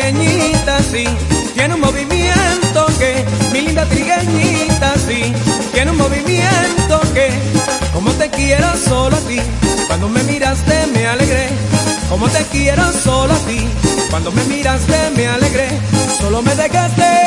trigueñita, sí, tiene un movimiento que, mi linda trigueñita, sí, tiene un movimiento que, como te quiero solo a ti, cuando me miraste me alegré, como te quiero solo a ti, cuando me miraste me alegré, solo me dejaste